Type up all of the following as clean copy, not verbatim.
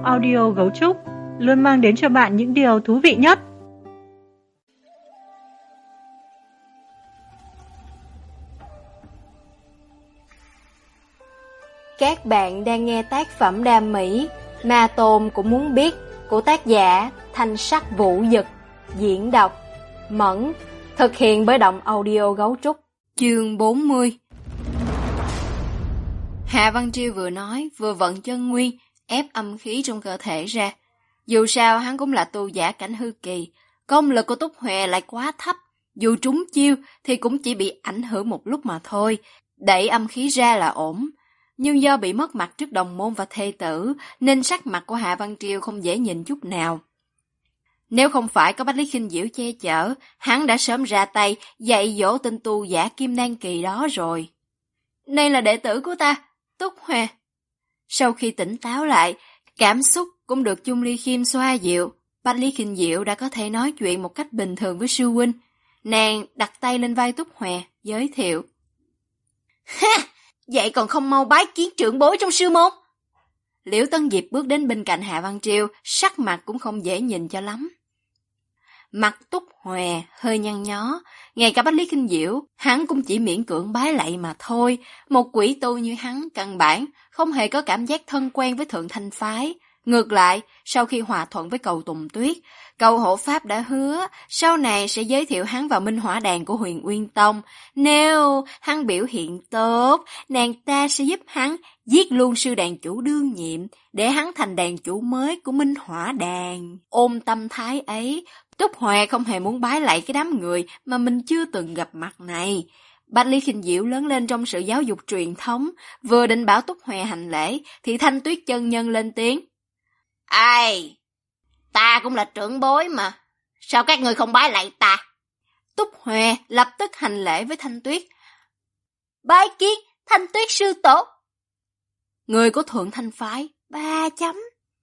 audio Gấu Trúc luôn mang đến cho bạn những điều thú vị nhất. Các bạn đang nghe tác phẩm đam mỹ Ma Tôn Cũng Muốn Biết của tác giả Thanh Sắc Vũ Dực, diễn đọc Mẫn, thực hiện bởi Động Audio Gấu Trúc. Chương 40. Hạ Văn Triêu vừa nói vừa vận chân nguyên ép âm khí trong cơ thể ra. Dù sao hắn cũng là tu giả cảnh hư kỳ, công lực của Túc Huệ lại quá thấp, dù trúng chiêu thì cũng chỉ bị ảnh hưởng một lúc mà thôi, đẩy âm khí ra là ổn. Nhưng do bị mất mặt trước đồng môn và thê tử, nên sắc mặt của Hạ Văn Triêu không dễ nhìn chút nào. Nếu không phải có Bách Lý Khinh Diễu che chở, hắn đã sớm ra tay dạy dỗ tên tu giả Kim Đan kỳ đó rồi. Đây là đệ tử của ta, Túc Huệ. Sau khi tỉnh táo lại, cảm xúc cũng được Chung Ly Khiêm xoa dịu. Bách Lý Khinh Diễu đã có thể nói chuyện một cách bình thường với sư huynh. Nàng đặt tay lên vai Túc Huệ, giới thiệu. Ha! Vậy còn không mau bái kiến trưởng bối trong sư môn? Liễu Tân Diệp bước đến bên cạnh Hạ Văn Triêu, sắc mặt cũng không dễ nhìn cho lắm. Mặt Túc Huệ hơi nhăn nhó, ngay cả Bách Lý Khinh Diễu, hắn cũng chỉ miễn cưỡng bái lạy mà thôi. Một quỷ tu như hắn căn bản không hề có cảm giác thân quen với Thượng Thanh phái. Ngược lại, sau khi hòa thuận với Cầu Tùng Tuyết, Cầu Hộ Pháp đã hứa sau này sẽ giới thiệu hắn vào Minh Hỏa Đàn của Huyền Uyên Tông. Nếu hắn biểu hiện tốt, nàng ta sẽ giúp hắn giết luôn sư đàn chủ đương nhiệm, để hắn thành đàn chủ mới của Minh Hỏa Đàn. Ôm tâm thái ấy, Túc Huệ không hề muốn bái lạy cái đám người mà mình chưa từng gặp mặt này. Bách Lý Khinh Diễu lớn lên trong sự giáo dục truyền thống, vừa định bảo Túc Huệ hành lễ thì Thanh Tuyết chân nhân lên tiếng. Ai? Ta cũng là trưởng bối mà. Sao các người không bái lạy ta? Túc Huệ lập tức hành lễ với Thanh Tuyết. Bái kiến Thanh Tuyết sư tổ. Người của Thượng Thanh phái 3 chấm.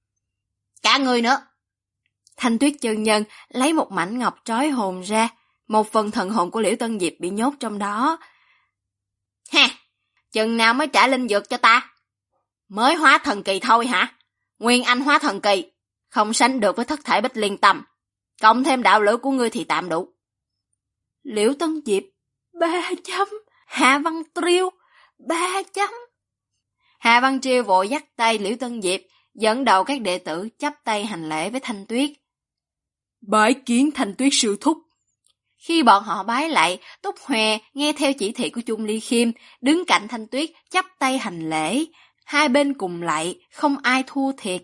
Cả người nữa. Thanh Tuyết chân nhân lấy một mảnh ngọc trói hồn ra. Một phần thần hồn của Liễu Tân Diệp bị nhốt trong đó. Ha! Chừng nào mới trả linh dược cho ta? Mới hóa thần kỳ thôi hả? Nguyên Anh hóa thần kỳ, không sánh được với thất thể Bích Liên Tâm. Cộng thêm đạo lửa của ngươi thì tạm đủ. Liễu Tân Diệp 3 chấm. Hạ Văn Triêu 3 chấm. Hạ Văn Triêu vội dắt tay Liễu Tân Diệp, dẫn đầu các đệ tử chắp tay hành lễ với Thanh Tuyết. Bái kiến Thanh Tuyết sư thúc. Khi bọn họ bái lạy, Túc Huệ nghe theo chỉ thị của Chung Ly Khiêm, đứng cạnh Thanh Tuyết chắp tay hành lễ. Hai bên cùng lạy, không ai thua thiệt.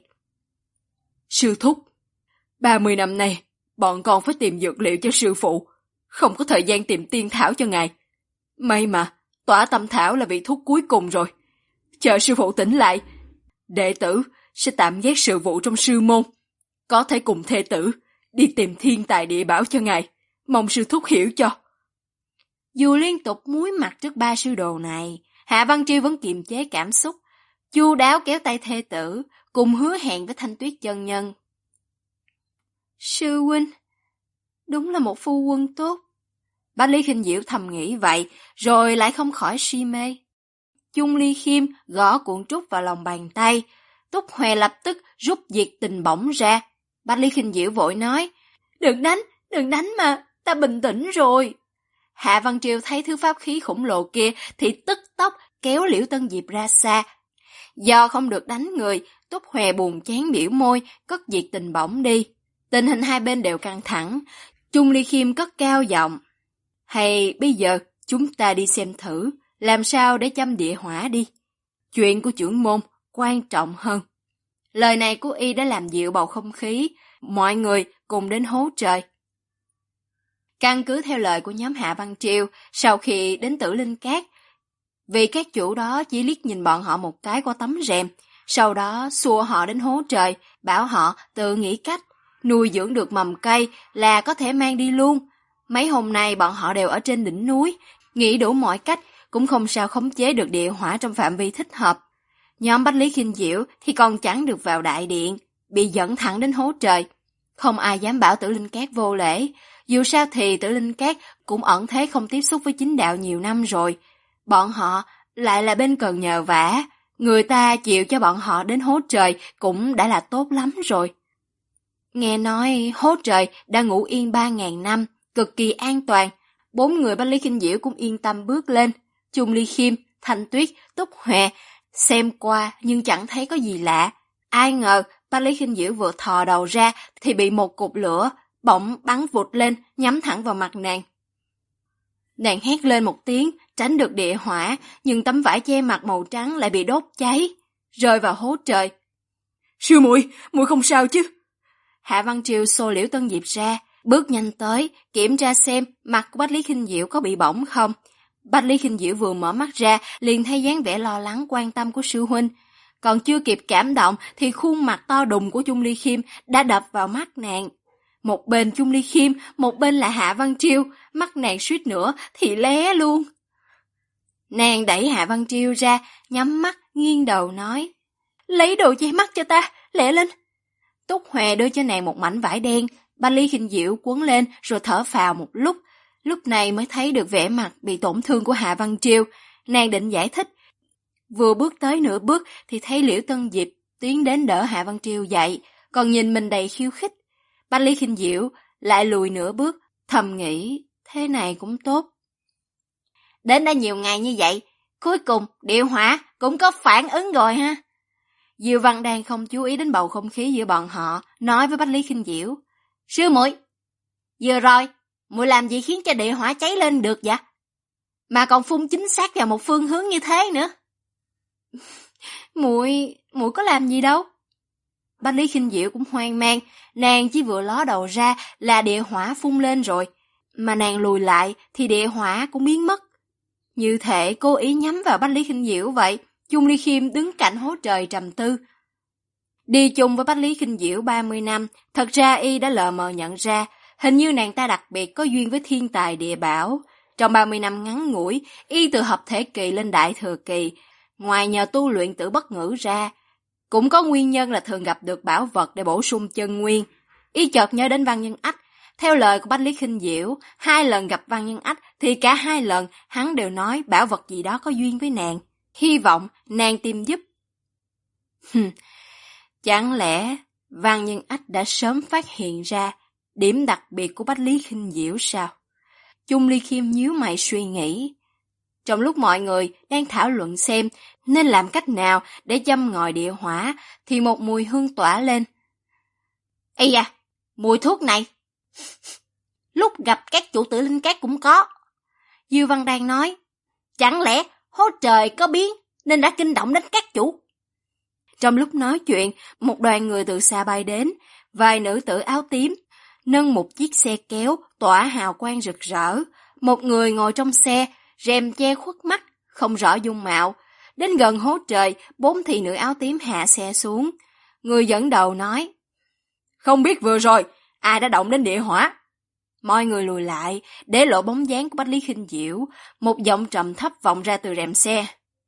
Sư thúc, 30 năm nay, bọn con phải tìm dược liệu cho sư phụ, không có thời gian tìm tiên thảo cho ngài. May mà, tỏa tâm thảo là vị thuốc cuối cùng rồi. Chờ sư phụ tỉnh lại, đệ tử sẽ tạm gác sự vụ trong sư môn, có thể cùng thê tử đi tìm thiên tài địa bảo cho ngài, mong sư thúc hiểu cho. Dù liên tục muối mặt trước ba sư đồ này, Hạ Văn Triêu vẫn kiềm chế cảm xúc, chu đáo kéo tay thê tử, cùng hứa hẹn với Thanh Tuyết chân nhân. Sư huynh, đúng là một phu quân tốt. Bách Lý Khinh Diễu thầm nghĩ vậy, rồi lại không khỏi si mê. Chung Ly Khiêm gõ cuộn trúc vào lòng bàn tay, Túc Huệ lập tức rút diệt tình bổng ra. Bách Lý Khinh Diễu vội nói, đừng đánh mà, ta bình tĩnh rồi. Hạ Văn Triều thấy thứ pháp khí khổng lồ kia thì tức tốc kéo Liễu Tân Diệp ra xa. Do không được đánh người, Túc Huệ buồn chán biểu môi, cất diệt tình bổng đi. Tình hình hai bên đều căng thẳng. Chung Ly Khiêm cất cao giọng. Hay bây giờ chúng ta đi xem thử, làm sao để châm địa hỏa đi. Chuyện của trưởng môn quan trọng hơn. Lời này của y đã làm dịu bầu không khí, mọi người cùng đến hố trời. Căn cứ theo lời của nhóm Hạ Văn Triều, sau khi đến Tử Linh Cát, vì các chủ đó chỉ liếc nhìn bọn họ một cái qua tấm rèm, sau đó xua họ đến hố trời, bảo họ tự nghĩ cách, nuôi dưỡng được mầm cây là có thể mang đi luôn. Mấy hôm nay bọn họ đều ở trên đỉnh núi, nghĩ đủ mọi cách cũng không sao khống chế được địa hỏa trong phạm vi thích hợp. Nhóm Bách Lý Khinh Diễu thì còn chẳng được vào đại điện, bị dẫn thẳng đến hố trời. Không ai dám bảo Tử Linh Cát vô lễ, dù sao thì Tử Linh Cát cũng ẩn thế không tiếp xúc với chính đạo nhiều năm rồi. Bọn họ lại là bên cần nhờ vả, Người ta chịu cho bọn họ đến hố trời cũng đã là tốt lắm rồi. Nghe nói hố trời đã ngủ yên 3.000 năm, cực kỳ an toàn. 4 người Bách Lý Kinh Diễu cũng yên tâm bước lên. Chung Ly Khiêm, Thanh Tuyết, Túc Huệ xem qua nhưng chẳng thấy có gì lạ. Ai ngờ Bách Lý Kinh Diễu vừa thò đầu ra thì bị một cục lửa bỗng bắn vụt lên, nhắm thẳng vào mặt nàng. Nàng hét lên một tiếng, tránh được địa hỏa, nhưng tấm vải che mặt màu trắng lại bị đốt cháy, rơi vào hố trời. Sư muội, muội không sao chứ? Hạ Văn Triều xô Liễu Tân Diệp ra, bước nhanh tới, kiểm tra xem mặt của Bách Lý Kinh Diễu có bị bỏng không. Bách Lý Kinh Diễu vừa mở mắt ra, liền thấy dáng vẻ lo lắng quan tâm của sư huynh. Còn chưa kịp cảm động thì khuôn mặt to đùng của Chung Ly Khiêm đã đập vào mắt nàng. Một bên Chung Ly Khiêm, một bên là Hạ Văn Triều, mắt nàng suýt nữa thì lé luôn. Nàng đẩy Hạ Văn Triều ra, nhắm mắt, nghiêng đầu nói: lấy đồ che mắt cho ta, lẹ lên. Túc Huệ đưa cho nàng một mảnh vải đen, Bách Lý Kinh Diễu quấn lên rồi thở phào một lúc này mới thấy được vẻ mặt bị tổn thương của Hạ Văn Triều. Nàng định giải thích, vừa bước tới nửa bước thì thấy Liễu Tân Diệp tiến đến đỡ Hạ Văn Triều dậy, còn nhìn mình đầy khiêu khích. Bách Lý Kinh Diễu lại lùi nửa bước, thầm nghĩ thế này cũng tốt. Đến đã nhiều ngày như vậy, cuối cùng địa hỏa cũng có phản ứng rồi ha. Diêu Văn đang không chú ý đến bầu không khí giữa bọn họ, nói với Bách Lý Kinh Diễu: sư muội, vừa rồi muội làm gì khiến cho địa hỏa cháy lên được vậy? Mà còn phun chính xác vào một phương hướng như thế nữa. Muội có làm gì đâu. Bách Lý Kinh Diễu cũng hoang mang, nàng chỉ vừa ló đầu ra là địa hỏa phun lên rồi, mà nàng lùi lại thì địa hỏa cũng biến mất. Như thể cố ý nhắm vào Bách Lý Kinh Diễu vậy. Chung Ly Khiêm đứng cạnh hố trời trầm tư. Đi chung với Bách Lý Kinh Diễu 30 năm, thật ra y đã lờ mờ nhận ra, hình như nàng ta đặc biệt có duyên với thiên tài địa bảo. Trong 30 năm ngắn ngủi, y từ hợp thể kỳ lên đại thừa kỳ, ngoài nhờ tu luyện tử bất ngữ ra, cũng có nguyên nhân là thường gặp được bảo vật để bổ sung chân nguyên. Y chợt nhớ đến Văn Nhân Ách. Theo lời của Bách Lý Kinh Diễu, 2 lần gặp Văn Nhân Ách thì cả 2 lần hắn đều nói bảo vật gì đó có duyên với nàng, hy vọng nàng tìm giúp. Chẳng lẽ Văn Nhân Ách đã sớm phát hiện ra điểm đặc biệt của Bách Lý Kinh Diễu sao? Chung Ly Khiêm nhíu mày suy nghĩ. Trong lúc mọi người đang thảo luận xem nên làm cách nào để châm ngòi địa hỏa, thì một mùi hương tỏa lên. Ây da, mùi thuốc này! Lúc gặp các chủ tử linh cát cũng có. Diêu Văn đang nói, chẳng lẽ hố trời có biến nên đã kinh động đến các chủ? Trong lúc nói chuyện, một đoàn người từ xa bay đến, vài nữ tử áo tím, nâng một chiếc xe kéo tỏa hào quang rực rỡ. Một người ngồi trong xe, rèm che khuất mắt, không rõ dung mạo. Đến gần hố trời, 4 thị nữ áo tím hạ xe xuống. Người dẫn đầu nói, không biết vừa rồi, ai đã động đến địa hỏa? Mọi người lùi lại, để lộ bóng dáng của Bách Lý Kinh Diễu, một giọng trầm thấp vọng ra từ rèm xe.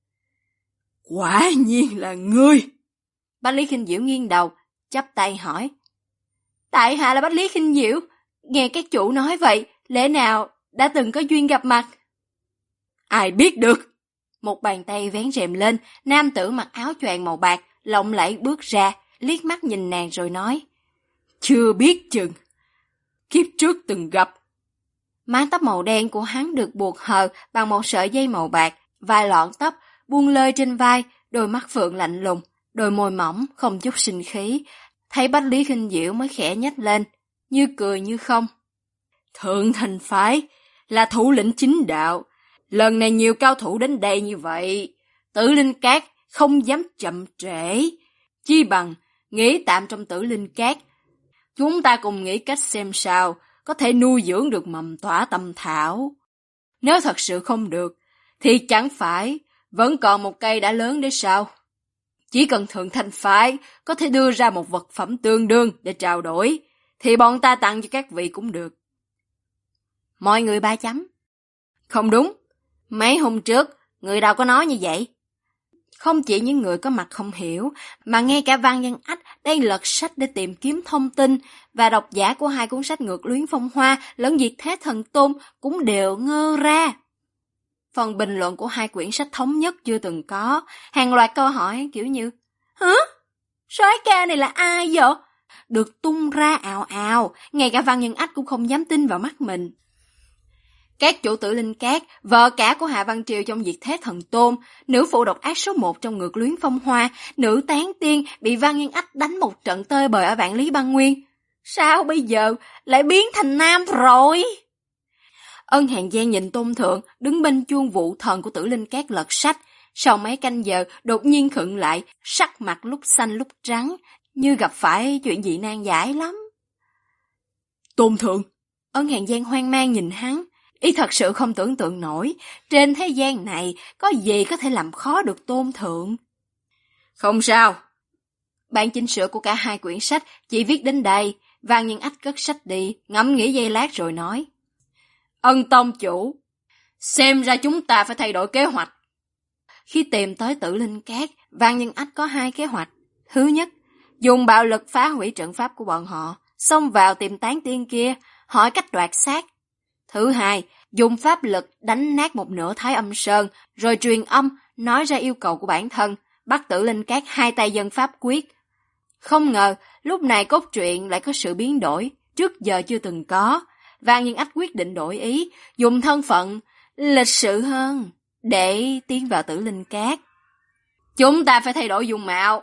Quả nhiên là ngươi! Bách Lý Kinh Diễu nghiêng đầu, chắp tay hỏi. Tại hạ là Bách Lý Kinh Diễu, nghe các chủ nói vậy, lẽ nào đã từng có duyên gặp mặt? Ai biết được? Một bàn tay vén rèm lên, nam tử mặc áo choàng màu bạc, lộng lẫy bước ra, liếc mắt nhìn nàng rồi nói. Chưa biết chừng. Kiếp trước từng gặp. Mái tóc màu đen của hắn được buộc hờ bằng một sợi dây màu bạc, vài lọn tóc buông lơi trên vai, đôi mắt phượng lạnh lùng, đôi môi mỏng không chút sinh khí. Thấy Bách Lý Kinh Diễu mới khẽ nhếch lên, như cười như không. Thượng Thành Phái là thủ lĩnh chính đạo, lần này nhiều cao thủ đến đây như vậy, Tử Linh Cát không dám chậm trễ, chi bằng nghỉ tạm trong Tử Linh Cát. Chúng ta cùng nghĩ cách xem sao có thể nuôi dưỡng được mầm tỏa tâm thảo. Nếu thật sự không được, thì chẳng phải vẫn còn một cây đã lớn để sao? Chỉ cần Thượng Thành Phái có thể đưa ra một vật phẩm tương đương để trao đổi, thì bọn ta tặng cho các vị cũng được. Mọi người 3 chấm. Không đúng, mấy hôm trước, người đâu có nói như vậy. Không chỉ những người có mặt không hiểu, mà ngay cả Văn Nhân Ách đang lật sách để tìm kiếm thông tin, và độc giả của 2 cuốn sách Ngược Luyến Phong Hoa lẫn Diệt Thế Thần Tôn cũng đều ngơ ra. Phần bình luận của hai quyển sách thống nhất chưa từng có, hàng loạt câu hỏi kiểu như: hả? Soái ca này là ai vậy? Được tung ra ào ào, ngay cả Văn Nhân Ách cũng không dám tin vào mắt mình. Các chủ tử Linh Cát, vợ cả của Hạ Văn Triều trong Diệt Thế Thần Tôn, nữ phụ độc ác số 1 trong Ngược Luyến Phong Hoa, nữ tán tiên bị Văn Nhân Ách đánh một trận tơi bời ở Vạn Lý Băng Nguyên. Sao bây giờ lại biến thành nam rồi? Ân Hàn Giang nhìn Tôn Thượng đứng bên chuông vụ thần của Tử Linh Cát lật sách, sau mấy canh giờ đột nhiên khựng lại, sắc mặt lúc xanh lúc trắng, như gặp phải chuyện gì nan giải lắm. Tôn Thượng! Ân Hàn Giang hoang mang nhìn hắn, y thật sự không tưởng tượng nổi, trên thế gian này có gì có thể làm khó được Tôn Thượng. Không sao. Bản chỉnh sửa của cả hai quyển sách chỉ viết đến đây. Văn Nhân Ách cất sách đi, ngẫm nghĩ giây lát rồi nói: Ân tông chủ, xem ra chúng ta phải thay đổi kế hoạch. Khi tìm tới Tử Linh Cát, Văn Nhân Ách có hai kế hoạch. Thứ nhất, dùng bạo lực phá hủy trận pháp của bọn họ, xông vào tìm tán tiên kia, hỏi cách đoạt xác. Thứ hai, dùng pháp lực đánh nát một nửa Thái Âm Sơn, rồi truyền âm nói ra yêu cầu của bản thân, bắt Tử Linh Cát hai tay dân pháp quyết. Không ngờ, lúc này cốt truyện lại có sự biến đổi, trước giờ chưa từng có. Văn Nhân Ách quyết định đổi ý, dùng thân phận lịch sự hơn để tiến vào Tử Linh Cát. Chúng ta phải thay đổi dung mạo.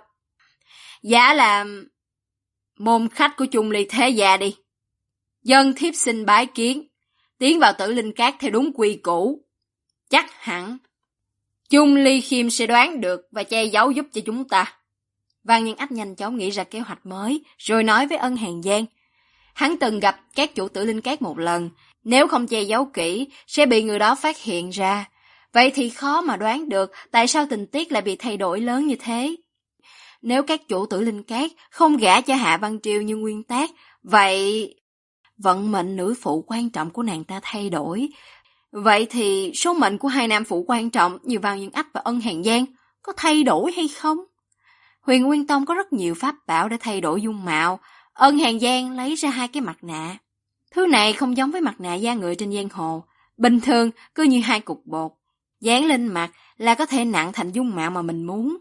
Giả làm môn khách của Chung Ly Thế Gia đi. Dân thiếp xin bái kiến, tiến vào Tử Linh Cát theo đúng quy củ. Chắc hẳn Chung Ly Khiêm sẽ đoán được và che giấu giúp cho chúng ta. Văn Nhân Ách nhanh chóng nghĩ ra kế hoạch mới, rồi nói với Ân Hàn Giang. Hắn từng gặp các chủ Tử Linh Cát một lần, nếu không che giấu kỹ, sẽ bị người đó phát hiện ra. Vậy thì khó mà đoán được tại sao tình tiết lại bị thay đổi lớn như thế. Nếu các chủ Tử Linh Cát không gả cho Hạ Văn Triều như nguyên tắc, vậy vận mệnh nữ phụ quan trọng của nàng ta thay đổi. Vậy thì số mệnh của hai nam phụ quan trọng như Văn Nhân Ách và Ân Hàn Giang có thay đổi hay không? Huyền Nguyên Tông có rất nhiều pháp bảo để thay đổi dung mạo. Ân Hàn Giang lấy ra hai cái mặt nạ. Thứ này không giống với mặt nạ da người trên giang hồ. Bình thường cứ như hai cục bột. Dán lên mặt là có thể nặng thành dung mạo mà mình muốn.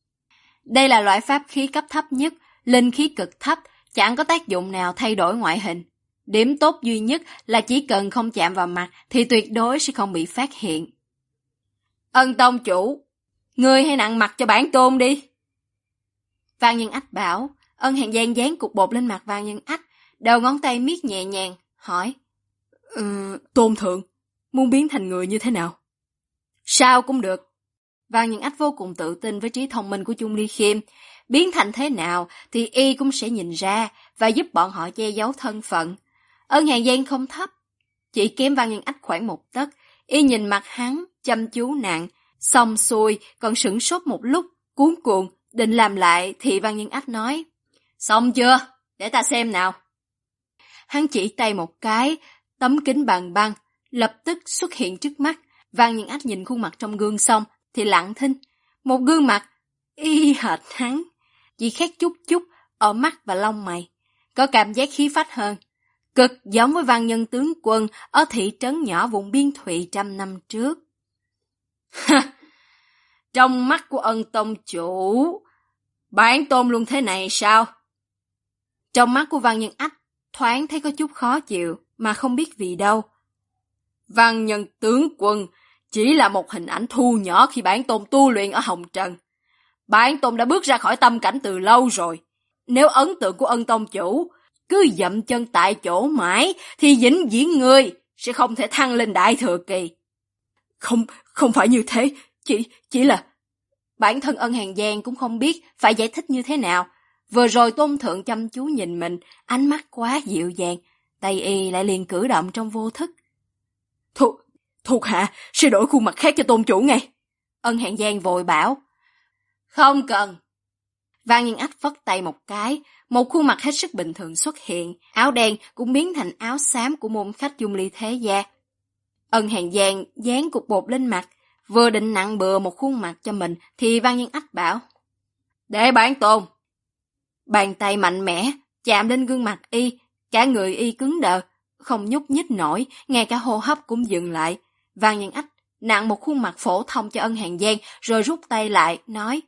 Đây là loại pháp khí cấp thấp nhất, linh khí cực thấp, chẳng có tác dụng nào thay đổi ngoại hình. Điểm tốt duy nhất là chỉ cần không chạm vào mặt thì tuyệt đối sẽ không bị phát hiện. Ân tông chủ, ngươi hãy nặng mặt cho bản tôn đi. Văn Nhân Ách bảo. Ân Hàn Giang dán cục bột lên mặt Văn Nhân Ách, đầu ngón tay miết nhẹ nhàng, hỏi: Tôn Thượng, muốn biến thành người như thế nào? Sao cũng được. Văn Nhân Ách vô cùng tự tin với trí thông minh của Chung Ly Khiêm. Biến thành thế nào thì y cũng sẽ nhìn ra và giúp bọn họ che giấu thân phận. Ân Hàn Giang không thấp, chỉ kém Văn Nhân Ách khoảng một tấc. Y nhìn mặt hắn, chăm chú nặng, xong xuôi còn sửng sốt một lúc, cuống cuồng, định làm lại thì Văn Nhân Ách nói: Xong chưa? Để ta xem nào. Hắn chỉ tay một cái, tấm kính bằng băng lập tức xuất hiện trước mắt. Văn Nhân Ách nhìn khuôn mặt trong gương xong thì lặng thinh. Một gương mặt y hệt hắn, chỉ khác chút chút ở mắt và lông mày, có cảm giác khí phách hơn, cực giống với Văn Nhân tướng quân ở thị trấn nhỏ vùng biên thụy 100 năm trước. Trong mắt của Ân tông chủ, bản tôn luôn thế này sao? Trong mắt của Văn Nhân Ách thoáng thấy có chút khó chịu mà không biết vì đâu. Văn Nhân tướng quân chỉ là một hình ảnh thu nhỏ khi bản tôn tu luyện ở Hồng Trần. Bản tôn đã bước ra khỏi tâm cảnh từ lâu rồi. Nếu ấn tượng của Ân tông chủ cứ dậm chân tại chỗ mãi thì vĩnh viễn người sẽ không thể thăng lên đại thừa kỳ. Không phải như thế, chỉ là... Bản thân Ân Hàn Giang cũng không biết phải giải thích như thế nào. Vừa rồi Tôn Thượng chăm chú nhìn mình, ánh mắt quá dịu dàng, tay y lại liền cử động trong vô thức. Thuộc hạ sẽ đổi khuôn mặt khác cho tôn chủ ngay. Ân Hàn Giang vội bảo. Không cần. Văn Nhân Ách phất tay một cái, một khuôn mặt hết sức bình thường xuất hiện, áo đen cũng biến thành áo xám của môn khách Chung Ly Thế Gia. Ân Hàn Giang dán cục bột lên mặt, vừa định nặng bừa một khuôn mặt cho mình thì Văn Nhân Ách bảo. Để bản tôn. Bàn tay mạnh mẽ chạm lên gương mặt y, cả người y cứng đờ, không nhúc nhích nổi, ngay cả hô hấp cũng dừng lại. Văn Nhân Ách nặn một khuôn mặt phổ thông cho Ân Hàn Giang rồi rút tay lại, nói: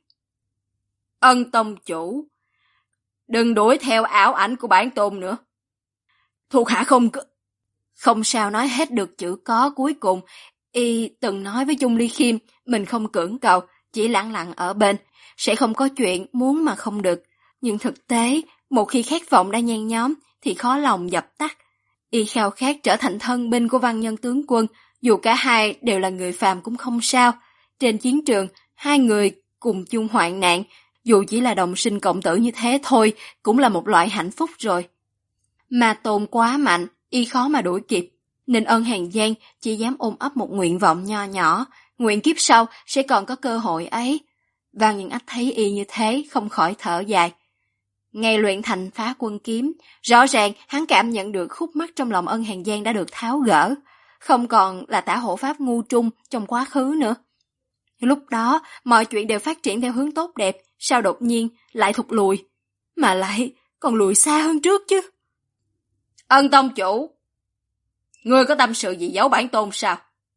Ân tông chủ, đừng đuổi theo ảo ảnh của bản tôn nữa. Thuộc hạ không sao nói hết được chữ có cuối cùng. Y từng nói với Chung Ly Khiêm mình không cưỡng cầu, chỉ lặng lặng ở bên, sẽ không có chuyện muốn mà không được. Nhưng thực tế, một khi khát vọng đã nhen nhóm thì khó lòng dập tắt. Y khao khát trở thành thân binh của văn nhân tướng quân, dù cả hai đều là người phàm cũng không sao. Trên chiến trường, hai người cùng chung hoạn nạn, dù chỉ là đồng sinh cộng tử như thế thôi, cũng là một loại hạnh phúc rồi. Mà Tôn quá mạnh, Y khó mà đuổi kịp, nên Ân Hàn Giang chỉ dám ôm ấp một nguyện vọng nho nhỏ, nguyện kiếp sau sẽ còn có cơ hội ấy. Văn Nhân Ách thấy Y như thế, không khỏi thở dài. Ngày luyện thành Phá Quân Kiếm, rõ ràng hắn cảm nhận được khúc mắc trong lòng Ân Hàn Giang đã được tháo gỡ, không còn là tả hộ pháp ngu trung trong quá khứ nữa. Lúc đó, mọi chuyện đều phát triển theo hướng tốt đẹp, sao đột nhiên lại thụt lùi, mà lại còn lùi xa hơn trước chứ. Ân tông chủ, ngươi có tâm sự gì giấu bản tôn sao?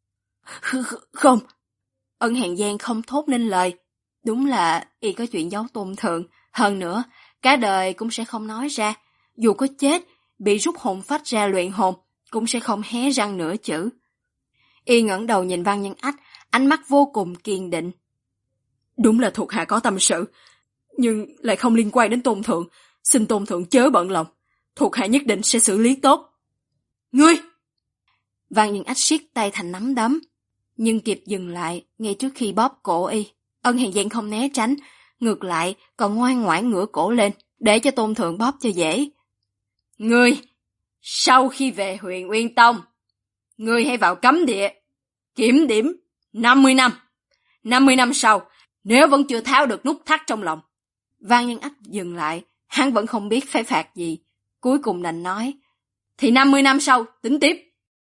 Không. Ân Hàn Giang không thốt nên lời. Đúng là Y có chuyện giấu tôn thượng, hơn nữa, cả đời cũng sẽ không nói ra. Dù có chết, bị rút hồn phách ra luyện hồn, cũng sẽ không hé răng nửa chữ. Y ngẩng đầu nhìn Văn Nhân Ách, ánh mắt vô cùng kiên định. Đúng là thuộc hạ có tâm sự, nhưng lại không liên quan đến tôn thượng. Xin tôn thượng chớ bận lòng, thuộc hạ nhất định sẽ xử lý tốt. Ngươi! Văn Nhân Ách siết tay thành nắm đấm, nhưng kịp dừng lại ngay trước khi bóp cổ Y. Ân Hàn Giang không né tránh, ngược lại còn ngoan ngoãn ngửa cổ lên, để cho tôn thượng bóp cho dễ. Ngươi! Sau khi về Huyền Uyên Tông, ngươi hãy vào cấm địa, kiểm điểm 50 năm. 50 năm sau, nếu vẫn chưa tháo được nút thắt trong lòng. Văn Nhân Ách dừng lại, hắn vẫn không biết phải phạt gì. Cuối cùng đành nói, thì 50 năm sau, tính tiếp.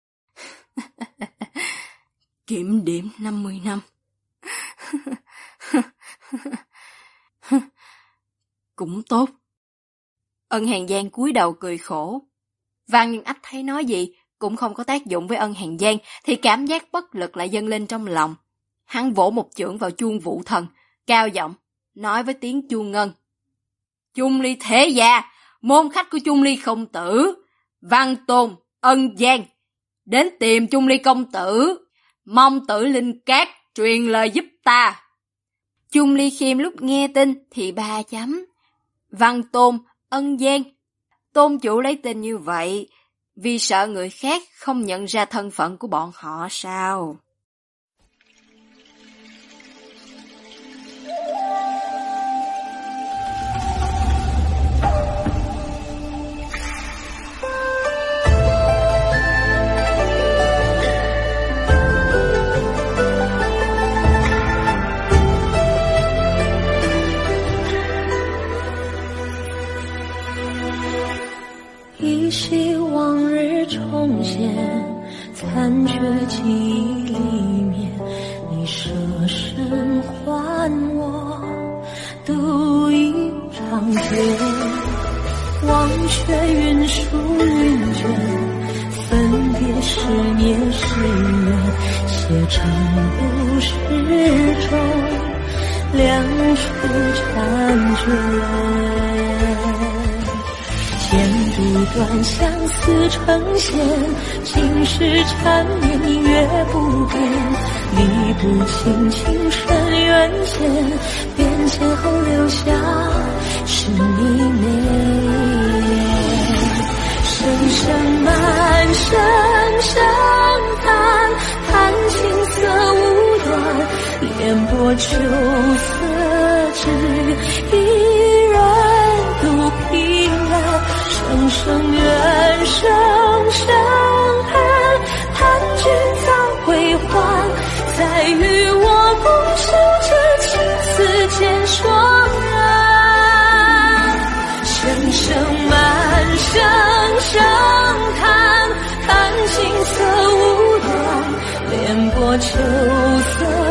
Kiểm điểm 50 năm. Cũng tốt. Ân Hàn Giang cúi đầu cười khổ. Văn Nhân Ách thấy nói gì cũng không có tác dụng với Ân Hàn Giang, thì cảm giác bất lực lại dâng lên trong lòng. Hắn vỗ một chưởng vào chuông Vũ Thần, cao giọng nói với tiếng chuông ngân: Chung Ly thế gia, môn khách của Chung Ly công tử, Văn Tôn, Ân Giang, đến tìm Chung Ly công tử, mong Tử Linh Cát truyền lời giúp ta. Chung Ly Khiêm lúc nghe tin thì 3 chấm. Văn Tôn, Ân Giang. Tôn chủ lấy tên như vậy vì sợ người khác không nhận ra thân phận của bọn họ sao? 依稀往日重现，残缺记忆里面，你舍身还我独一长剑，忘却云舒云卷，分别是年是月，写成故事中两处婵娟。剪不断相思成线，情是缠绵明月不变，理不清情深缘浅，变迁后留下是你美。声声满声声叹，叹青涩无端，烟波秋色只一人独凭栏。声声怨，声声恨，叹君早归还，再与我共守这青丝渐霜染。声声满，声声叹，叹青涩无端，莲波秋色